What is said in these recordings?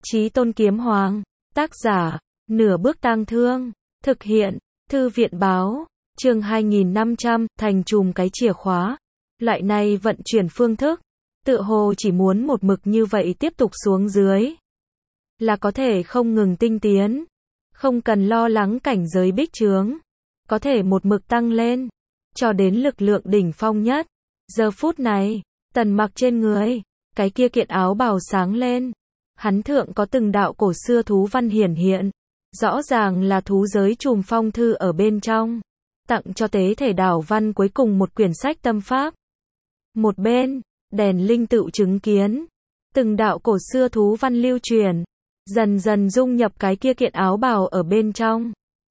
Chí Tôn Kiếm Hoàng, tác giả, Nửa Bước Tang Thương, thực hiện, Thư viện báo, chương 2500, thành chùm cái chìa khóa. Loại này vận chuyển phương thức, tựa hồ chỉ muốn một mực như vậy tiếp tục xuống dưới, là có thể không ngừng tinh tiến, không cần lo lắng cảnh giới bích trướng, có thể một mực tăng lên, cho đến lực lượng đỉnh phong nhất. Giờ phút này, Tần Mặc trên người, cái kia kiện áo bào sáng lên, hắn thượng có từng đạo cổ xưa thú văn hiển hiện, rõ ràng là thú giới chùm phong thư ở bên trong, tặng cho tế thể đảo văn cuối cùng một quyển sách tâm pháp. Một bên, đèn linh tự chứng kiến, từng đạo cổ xưa thú văn lưu truyền, dần dần dung nhập cái kia kiện áo bào ở bên trong.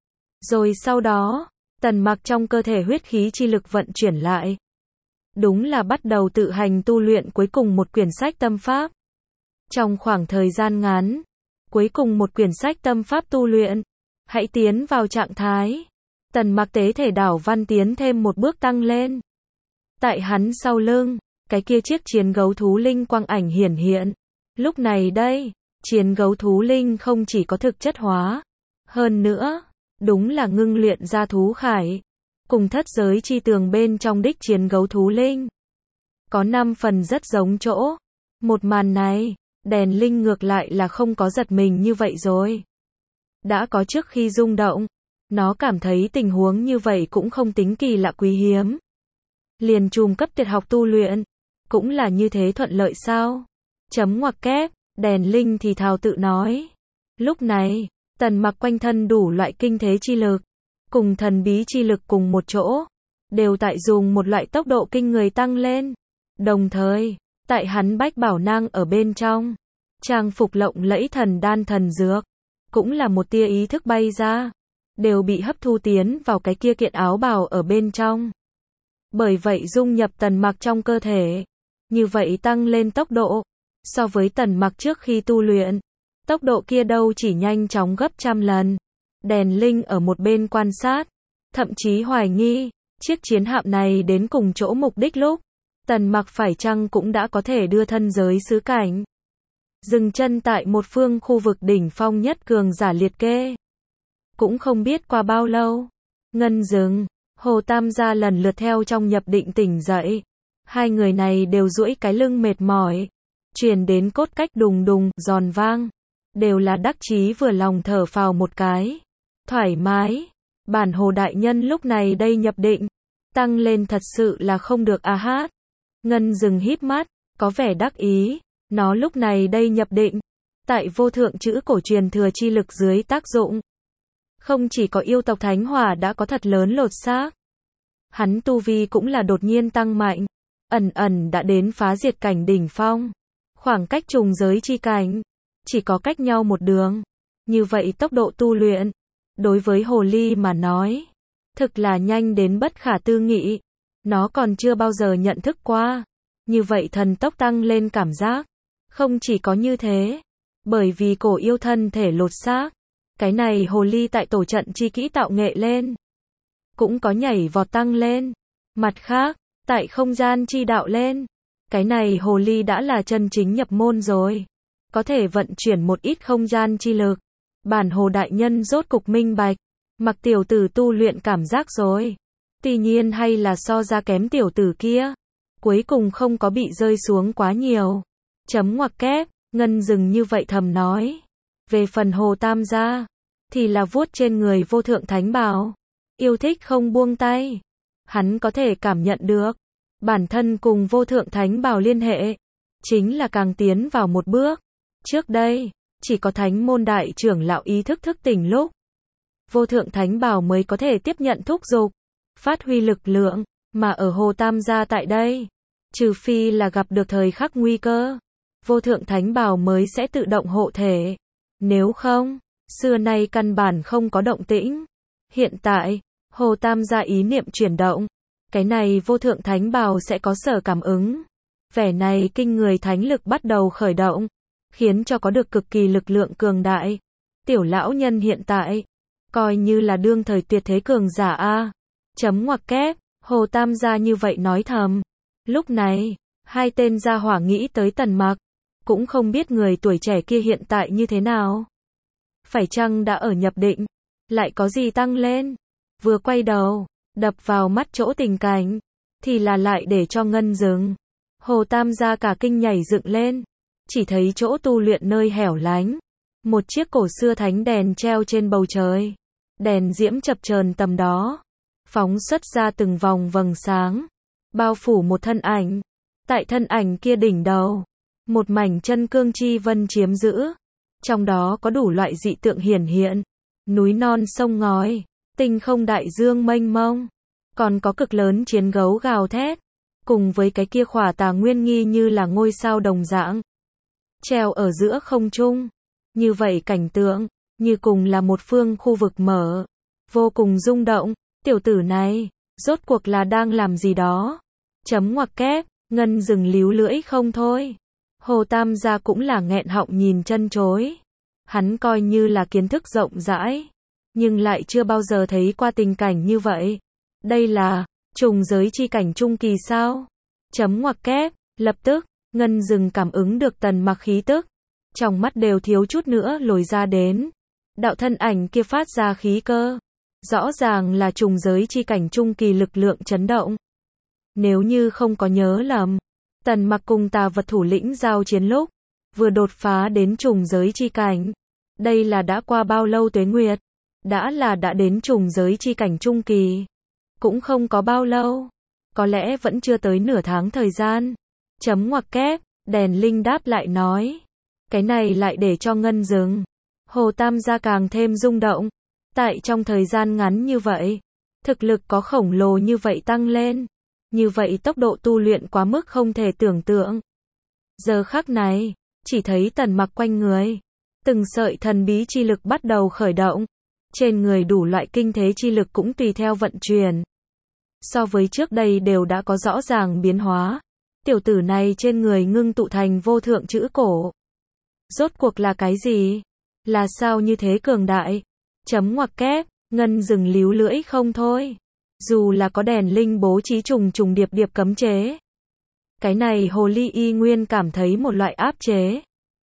Rồi sau đó, Tần Mặc trong cơ thể huyết khí chi lực vận chuyển lại. Đúng là bắt đầu tự hành tu luyện cuối cùng một quyển sách tâm pháp. Trong khoảng thời gian ngắn, cuối cùng một quyển sách tâm pháp tu luyện, hãy tiến vào trạng thái. Tần Mặc tế thể đảo văn tiến thêm một bước tăng lên. Tại hắn sau lưng, cái kia chiếc chiến gấu thú linh quang ảnh hiển hiện. Lúc này đây, chiến gấu thú linh không chỉ có thực chất hóa, hơn nữa, đúng là ngưng luyện ra thú khải, cùng thất giới chi tường bên trong đích chiến gấu thú linh. Có 5 phần rất giống chỗ. Một màn này, đèn linh ngược lại là không có giật mình như vậy rồi. Đã có trước khi rung động, nó cảm thấy tình huống như vậy cũng không tính kỳ lạ quý hiếm. Liền chùm cấp tuyệt học tu luyện, cũng là như thế thuận lợi sao? Chấm ngoặc kép, đèn linh thì thào tự nói. Lúc này, Tần Mặc quanh thân đủ loại kinh thế chi lực, cùng thần bí chi lực cùng một chỗ, đều tại dùng một loại tốc độ kinh người tăng lên. Đồng thời, tại hắn bách bảo nang ở bên trong, trang phục lộng lẫy thần đan thần dược, cũng là một tia ý thức bay ra, đều bị hấp thu tiến vào cái kia kiện áo bào ở bên trong. Bởi vậy dung nhập Tần Mặc trong cơ thể, như vậy tăng lên tốc độ, so với Tần Mặc trước khi tu luyện, tốc độ kia đâu chỉ nhanh chóng gấp trăm lần. Đèn linh ở một bên quan sát, thậm chí hoài nghi, chiếc chiến hạm này đến cùng chỗ mục đích lúc, Tần Mặc phải chăng cũng đã có thể đưa thân giới xứ cảnh. Dừng chân tại một phương khu vực đỉnh phong nhất cường giả liệt kê. Cũng không biết qua bao lâu, Ngân Dừng, Hồ Tam gia lần lượt theo trong nhập định tỉnh dậy. Hai người này đều duỗi cái lưng mệt mỏi, truyền đến cốt cách đùng đùng, giòn vang, đều là đắc chí vừa lòng thở phào một cái. Thoải mái, bản Hồ đại nhân lúc này đây nhập định, tăng lên thật sự là không được a hát. Ngân Dừng híp mắt, có vẻ đắc ý, nó lúc này đây nhập định, tại vô thượng chữ cổ truyền thừa chi lực dưới tác dụng. Không chỉ có yêu tộc Thánh Hỏa đã có thật lớn lột xác, hắn tu vi cũng là đột nhiên tăng mạnh, ẩn ẩn đã đến phá diệt cảnh đỉnh phong. Khoảng cách trùng giới chi cảnh, chỉ có cách nhau một đường. Như vậy tốc độ tu luyện, đối với hồ ly mà nói, thực là nhanh đến bất khả tư nghị. Nó còn chưa bao giờ nhận thức qua. Như vậy thần tốc tăng lên cảm giác. Không chỉ có như thế, bởi vì cổ yêu thân thể lột xác, cái này hồ ly tại tổ trận chi kỹ tạo nghệ lên, cũng có nhảy vọt tăng lên. Mặt khác, tại không gian chi đạo lên, cái này hồ ly đã là chân chính nhập môn rồi, có thể vận chuyển một ít không gian chi lực. Bản Hồ đại nhân rốt cục minh bạch, Mặc tiểu tử tu luyện cảm giác rồi. Tuy nhiên hay là so ra kém tiểu tử kia, cuối cùng không có bị rơi xuống quá nhiều. Chấm ngoặc kép, Ngân Dừng như vậy thầm nói. Về phần Hồ Tam gia, thì là vuốt trên người vô thượng thánh bào, yêu thích không buông tay. Hắn có thể cảm nhận được, bản thân cùng vô thượng thánh bào liên hệ, chính là càng tiến vào một bước. Trước đây, chỉ có thánh môn đại trưởng lão ý thức thức tỉnh lúc, vô thượng thánh bào mới có thể tiếp nhận thúc giục, phát huy lực lượng, mà ở Hồ Tam gia tại đây, trừ phi là gặp được thời khắc nguy cơ, vô thượng thánh bào mới sẽ tự động hộ thể. Nếu không, xưa nay căn bản không có động tĩnh. Hiện tại, Hồ Tam gia ý niệm chuyển động, cái này vô thượng thánh bào sẽ có sở cảm ứng. Vẻ này kinh người thánh lực bắt đầu khởi động, khiến cho có được cực kỳ lực lượng cường đại. Tiểu lão nhân hiện tại, coi như là đương thời tuyệt thế cường giả a. Chấm ngoặc kép, Hồ Tam gia như vậy nói thầm. Lúc này, hai tên gia hỏa nghĩ tới Tần Mặc, cũng không biết người tuổi trẻ kia hiện tại như thế nào. Phải chăng đã ở nhập định, lại có gì tăng lên. Vừa quay đầu, đập vào mắt chỗ tình cảnh, thì là lại để cho ngân dừng. Hồ Tam gia cả kinh nhảy dựng lên, chỉ thấy chỗ tu luyện nơi hẻo lánh, một chiếc cổ xưa thánh đèn treo trên bầu trời. Đèn diễm chập chờn tầm đó, phóng xuất ra từng vòng vầng sáng, bao phủ một thân ảnh. Tại thân ảnh kia đỉnh đầu, một mảnh chân cương chi vân chiếm giữ. Trong đó có đủ loại dị tượng hiển hiện, núi non sông ngói, tinh không đại dương mênh mông, còn có cực lớn chiến gấu gào thét, cùng với cái kia khỏa tà nguyên nghi như là ngôi sao đồng dạng, treo ở giữa không trung. Như vậy cảnh tượng, như cùng là một phương khu vực mở, vô cùng rung động. Tiểu tử này, rốt cuộc là đang làm gì đó? Chấm ngoặc kép, ngân dừng líu lưỡi không thôi. Hồ Tam gia cũng là nghẹn họng nhìn chân chối. Hắn coi như là kiến thức rộng rãi, nhưng lại chưa bao giờ thấy qua tình cảnh như vậy. Đây là trùng giới chi cảnh trung kỳ sao? Chấm ngoặc kép, lập tức, ngân dừng cảm ứng được Tần Mặc khí tức, trong mắt đều thiếu chút nữa lồi ra đến. Đạo thân ảnh kia phát ra khí cơ, rõ ràng là trùng giới chi cảnh trung kỳ lực lượng chấn động. Nếu như không có nhớ lầm, Tần Mặc cùng Tà Vật thủ lĩnh giao chiến lúc, vừa đột phá đến trùng giới chi cảnh. Đây là đã qua bao lâu tuế nguyệt? Đã đến trùng giới chi cảnh trung kỳ. Cũng không có bao lâu. Có lẽ vẫn chưa tới nửa tháng thời gian. Chấm ngoặc kép, đèn linh đáp lại nói. Cái này lại để cho ngân dừng. Hồ Tam gia càng thêm rung động. Tại trong thời gian ngắn như vậy, thực lực có khổng lồ như vậy tăng lên. Như vậy tốc độ tu luyện quá mức không thể tưởng tượng. Giờ khắc này, chỉ thấy Tần Mặc quanh người, từng sợi thần bí chi lực bắt đầu khởi động. Trên người đủ loại kinh thế chi lực cũng tùy theo vận chuyển. So với trước đây đều đã có rõ ràng biến hóa. Tiểu tử này trên người ngưng tụ thành vô thượng chữ cổ. Rốt cuộc là cái gì? Là sao như thế cường đại? Chấm ngoặc kép, ngân dừng líu lưỡi không thôi. Dù là có đèn linh bố trí trùng trùng điệp điệp cấm chế, cái này hồ ly y nguyên cảm thấy một loại áp chế.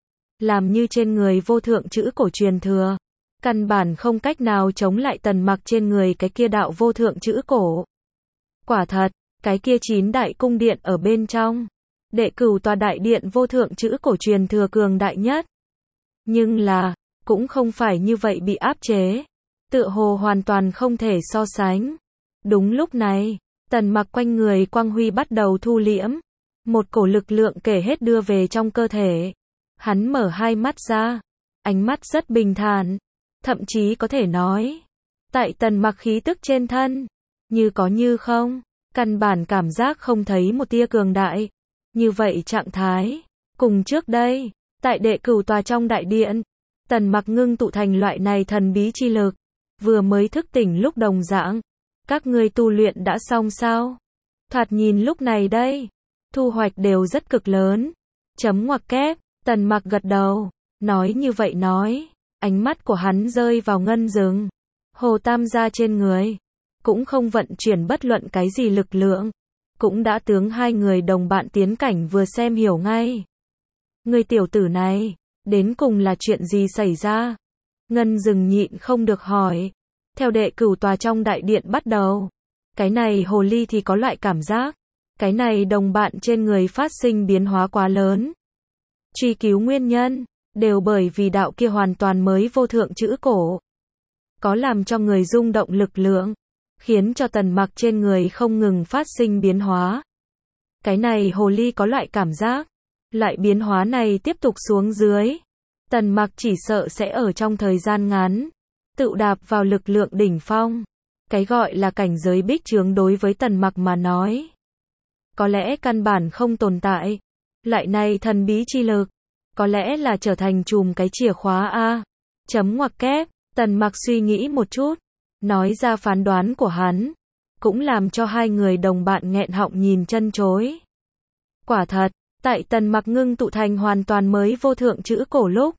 Làm như trên người vô thượng chữ cổ truyền thừa, căn bản không cách nào chống lại Tần Mặc trên người cái kia đạo vô thượng chữ cổ. Quả thật, cái kia 9 đại cung điện ở bên trong, đệ cửu tòa đại điện vô thượng chữ cổ truyền thừa cường đại nhất. Nhưng là, cũng không phải như vậy bị áp chế. Tựa hồ hoàn toàn không thể so sánh. Đúng lúc này, Tần Mặc quanh người quang huy bắt đầu thu liễm. Một cổ lực lượng kể hết đưa về trong cơ thể. Hắn mở hai mắt ra. Ánh mắt rất bình thản. Thậm chí có thể nói, tại Tần Mặc khí tức trên thân, như có như không, căn bản cảm giác không thấy một tia cường đại. Như vậy trạng thái, cùng trước đây, tại đệ cửu tòa trong đại điện, Tần Mặc ngưng tụ thành loại này thần bí chi lực, vừa mới thức tỉnh lúc đồng dạng. Các ngươi tu luyện đã xong sao? Thoạt nhìn lúc này đây, thu hoạch đều rất cực lớn. Chấm ngoặc kép, Tần Mặc gật đầu, nói như vậy nói, ánh mắt của hắn rơi vào ngân dừng. Hồ Tam gia trên người, cũng không vận chuyển bất luận cái gì lực lượng, cũng đã tướng hai người đồng bạn tiến cảnh vừa xem hiểu ngay. Người tiểu tử này, đến cùng là chuyện gì xảy ra? Ngân dừng nhịn không được hỏi. Theo đệ cửu tòa trong đại điện bắt đầu, cái này hồ ly thì có loại cảm giác, cái này đồng bạn trên người phát sinh biến hóa quá lớn. Truy cứu nguyên nhân, đều bởi vì đạo kia hoàn toàn mới vô thượng chữ cổ. Có làm cho người rung động lực lượng, khiến cho Tần Mặc trên người không ngừng phát sinh biến hóa. Cái này hồ ly có loại cảm giác, loại biến hóa này tiếp tục xuống dưới, Tần Mặc chỉ sợ sẽ ở trong thời gian ngắn tự đạp vào lực lượng đỉnh phong. Cái gọi là cảnh giới bích chướng đối với Tần Mặc mà nói, có lẽ căn bản không tồn tại. Loại này thần bí chi lực, có lẽ là trở thành chùm cái chìa khóa a. Chấm ngoặc kép, Tần Mặc suy nghĩ một chút, nói ra phán đoán của hắn, cũng làm cho hai người đồng bạn nghẹn họng nhìn chân chối. Quả thật, tại Tần Mặc ngưng tụ thành hoàn toàn mới vô thượng chữ cổ lúc,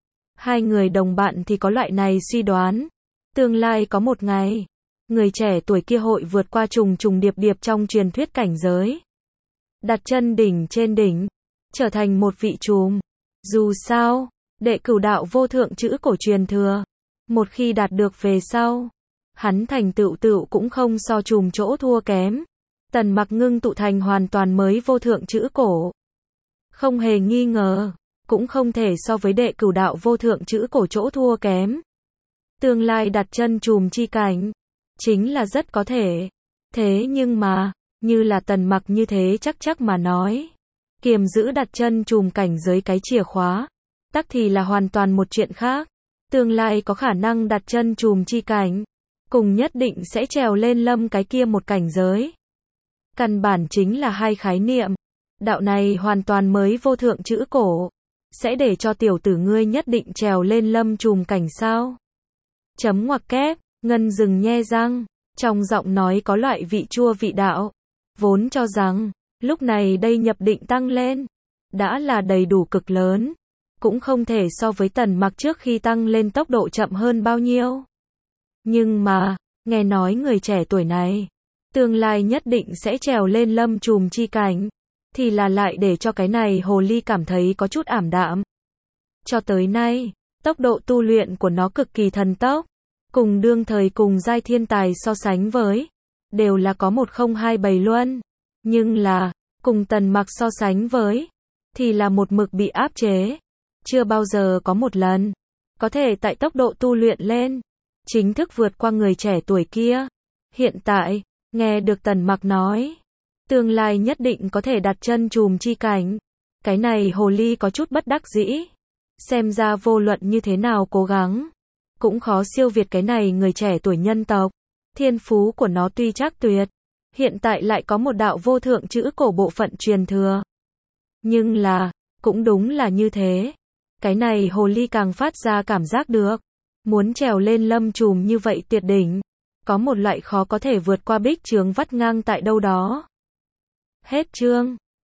hai người đồng bạn thì có loại này suy đoán, tương lai có một ngày, người trẻ tuổi kia hội vượt qua trùng trùng điệp điệp trong truyền thuyết cảnh giới, đặt chân đỉnh trên đỉnh, trở thành một vị trùm. Dù sao, đệ cửu đạo vô thượng chữ cổ truyền thừa, một khi đạt được về sau, hắn thành tựu cũng không so chùm chỗ thua kém. Tần Mặc ngưng tụ thành hoàn toàn mới vô thượng chữ cổ. Không hề nghi ngờ, cũng không thể so với đệ cửu đạo vô thượng chữ cổ chỗ thua kém. Tương lai đặt chân chùm chi cảnh, chính là rất có thể. Thế nhưng mà, như là Tần Mặc như thế chắc mà nói, kiềm giữ đặt chân chùm cảnh giới cái chìa khóa, tắc thì là hoàn toàn một chuyện khác. Tương lai có khả năng đặt chân chùm chi cảnh, cùng nhất định sẽ trèo lên lâm cái kia một cảnh giới. Căn bản chính là hai khái niệm. Đạo này hoàn toàn mới vô thượng chữ cổ, sẽ để cho tiểu tử ngươi nhất định trèo lên lâm chùm cảnh sao? Chấm ngoặc kép, Ngân dừng nhe răng, trong giọng nói có loại vị chua vị đạo. Vốn cho rằng, lúc này đây nhập định tăng lên, đã là đầy đủ cực lớn, cũng không thể so với Tần Mặc trước khi tăng lên tốc độ chậm hơn bao nhiêu. Nhưng mà, nghe nói người trẻ tuổi này, tương lai nhất định sẽ trèo lên lâm chùm chi cảnh, thì là lại để cho cái này hồ ly cảm thấy có chút ảm đạm. Cho tới nay, tốc độ tu luyện của nó cực kỳ thần tốc, cùng đương thời cùng giai thiên tài so sánh với, đều là có 1027 luân. Nhưng là, cùng Tần Mặc so sánh với, thì là một mực bị áp chế. Chưa bao giờ có một lần, có thể tại tốc độ tu luyện lên, chính thức vượt qua người trẻ tuổi kia. Hiện tại, nghe được Tần Mặc nói, tương lai nhất định có thể đặt chân chùm chi cảnh. Cái này hồ ly có chút bất đắc dĩ. Xem ra vô luận như thế nào cố gắng, cũng khó siêu việt cái này người trẻ tuổi nhân tộc. Thiên phú của nó tuy chắc tuyệt, hiện tại lại có một đạo vô thượng chữ cổ bộ phận truyền thừa. Nhưng là, cũng đúng là như thế. Cái này hồ ly càng phát ra cảm giác được, muốn trèo lên lâm chùm như vậy tuyệt đỉnh, có một loại khó có thể vượt qua bích chướng vắt ngang tại đâu đó. Hết chương.